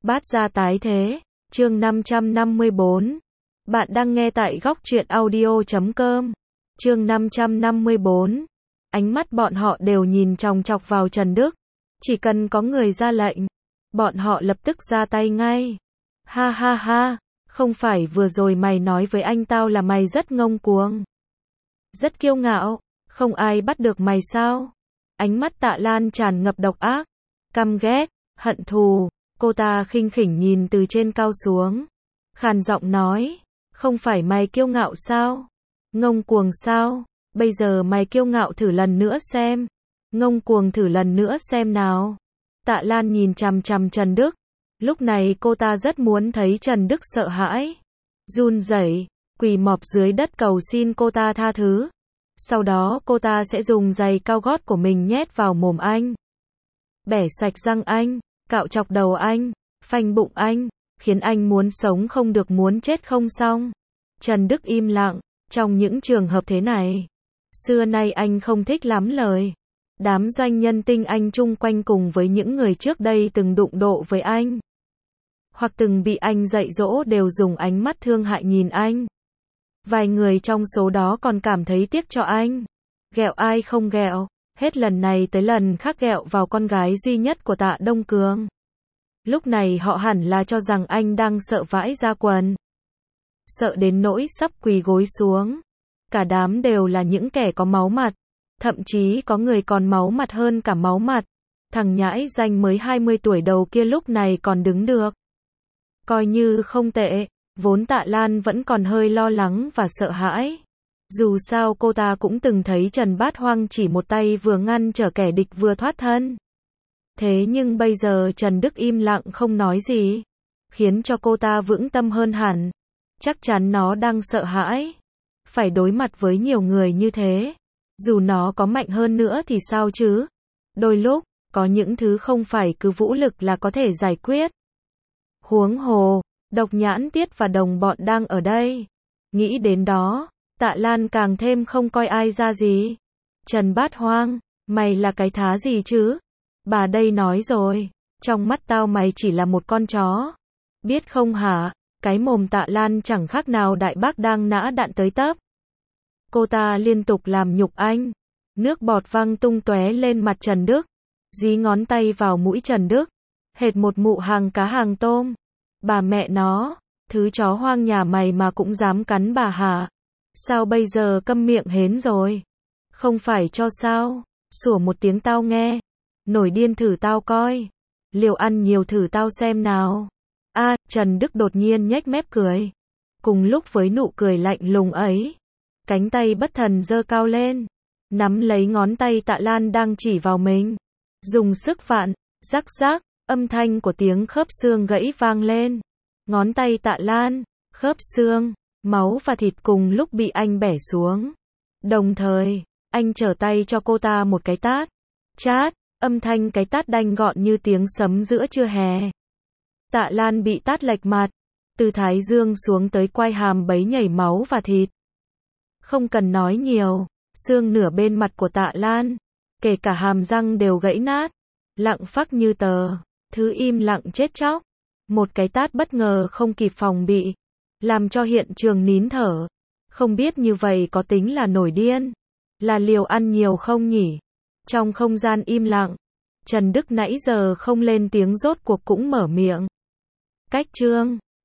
Bát gia tái thế, chương 554. Bạn đang nghe tại góc truyện audio.com. Chương 554. Ánh mắt bọn họ đều nhìn chòng chọc vào Trần Đức. Chỉ cần có người ra lệnh, bọn họ lập tức ra tay ngay. Ha ha ha, không phải vừa rồi mày nói với anh tao là mày rất ngông cuồng, rất kiêu ngạo, không ai bắt được mày sao? Ánh mắt Tạ Lan tràn ngập độc ác, căm ghét, hận thù. Cô ta khinh khỉnh nhìn từ trên cao xuống, khàn giọng nói, không phải mày kiêu ngạo sao? Ngông cuồng sao? Bây giờ mày kiêu ngạo thử lần nữa xem. Ngông cuồng thử lần nữa xem nào. Tạ Lan nhìn chằm chằm Trần Đức. Lúc này cô ta rất muốn thấy Trần Đức sợ hãi, run rẩy, quỳ mọp dưới đất cầu xin cô ta tha thứ. Sau đó cô ta sẽ dùng giày cao gót của mình nhét vào mồm anh, bẻ sạch răng anh, cạo chọc đầu anh, phanh bụng anh, khiến anh muốn sống không được muốn chết không xong. Trần Đức im lặng, trong những trường hợp thế này, xưa nay anh không thích lắm lời. Đám doanh nhân tinh anh chung quanh cùng với những người trước đây từng đụng độ với anh, hoặc từng bị anh dạy dỗ đều dùng ánh mắt thương hại nhìn anh. Vài người trong số đó còn cảm thấy tiếc cho anh. Ghẹo ai không ghẹo, hết lần này tới lần khác ghẹo vào con gái duy nhất của Tạ Đông Cường. Lúc này họ hẳn là cho rằng anh đang sợ vãi ra quần, sợ đến nỗi sắp quỳ gối xuống. Cả đám đều là những kẻ có máu mặt, thậm chí có người còn máu mặt hơn cả máu mặt. Thằng nhãi danh mới 20 tuổi đầu kia lúc này còn đứng được, coi như không tệ. Vốn Tạ Lan vẫn còn hơi lo lắng và sợ hãi. Dù sao cô ta cũng từng thấy Trần Bát Hoang chỉ một tay vừa ngăn trở kẻ địch vừa thoát thân. Thế nhưng bây giờ Trần Đức im lặng không nói gì, khiến cho cô ta vững tâm hơn hẳn. Chắc chắn nó đang sợ hãi, phải đối mặt với nhiều người như thế. Dù nó có mạnh hơn nữa thì sao chứ? Đôi lúc, có những thứ không phải cứ vũ lực là có thể giải quyết. Huống hồ, Độc Nhãn Tiết và đồng bọn đang ở đây. Nghĩ đến đó, Tạ Lan càng thêm không coi ai ra gì. Trần Bát Hoang, mày là cái thá gì chứ? Bà đây nói rồi, trong mắt tao mày chỉ là một con chó. Biết không hả? Cái mồm Tạ Lan chẳng khác nào đại bác đang nã đạn tới tấp. Cô ta liên tục làm nhục anh. Nước bọt văng tung tóe lên mặt Trần Đức. Dí ngón tay vào mũi Trần Đức, hệt một mụ hàng cá hàng tôm. Bà mẹ nó, thứ chó hoang nhà mày mà cũng dám cắn bà hả? Sao bây giờ câm miệng hến rồi? Không phải cho sao? Sủa một tiếng tao nghe. Nổi điên thử tao coi. Liều ăn nhiều thử tao xem nào. Trần Đức đột nhiên nhếch mép cười. Cùng lúc với nụ cười lạnh lùng ấy, cánh tay bất thần giơ cao lên, nắm lấy ngón tay Tạ Lan đang chỉ vào mình. Dùng sức vặn, rắc rắc, âm thanh của tiếng khớp xương gãy vang lên. Ngón tay Tạ Lan, khớp xương, máu và thịt cùng lúc bị anh bẻ xuống. Đồng thời, anh trở tay cho cô ta một cái tát. Chát, âm thanh cái tát đanh gọn như tiếng sấm giữa trưa hè. Tạ Lan bị tát lệch mặt, từ thái dương xuống tới quai hàm bấy nhảy máu và thịt. Không cần nói nhiều, xương nửa bên mặt của Tạ Lan, kể cả hàm răng đều gãy nát, lặng phắc như tờ, thứ im lặng chết chóc. Một cái tát bất ngờ không kịp phòng bị, làm cho hiện trường nín thở. Không biết như vậy có tính là nổi điên, là liều ăn nhiều không nhỉ? Trong không gian im lặng, Trần Đức nãy giờ không lên tiếng rốt cuộc cũng mở miệng. Cách chương